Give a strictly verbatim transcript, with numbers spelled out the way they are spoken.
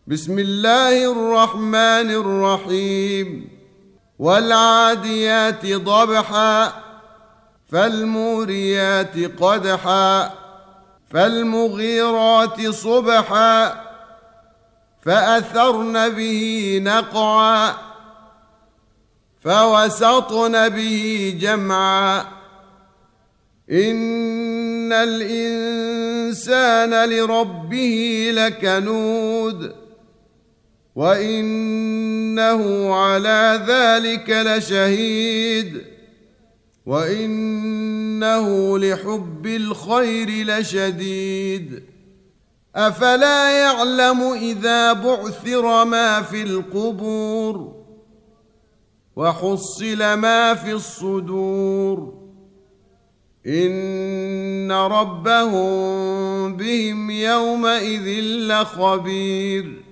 بسم الله الرحمن الرحيم والعاديات ضبحا فالموريات قدحا فالمغيرات صبحا فأثرن به نقعا فوسطن به جمعا إن الإنسان لربه لكنود وإنه على ذلك لشهيد وإنه لحب الخير لشديد أفلا يعلم إذا بعثر ما في القبور وحصل ما في الصدور إن ربهم بهم يومئذ لخبير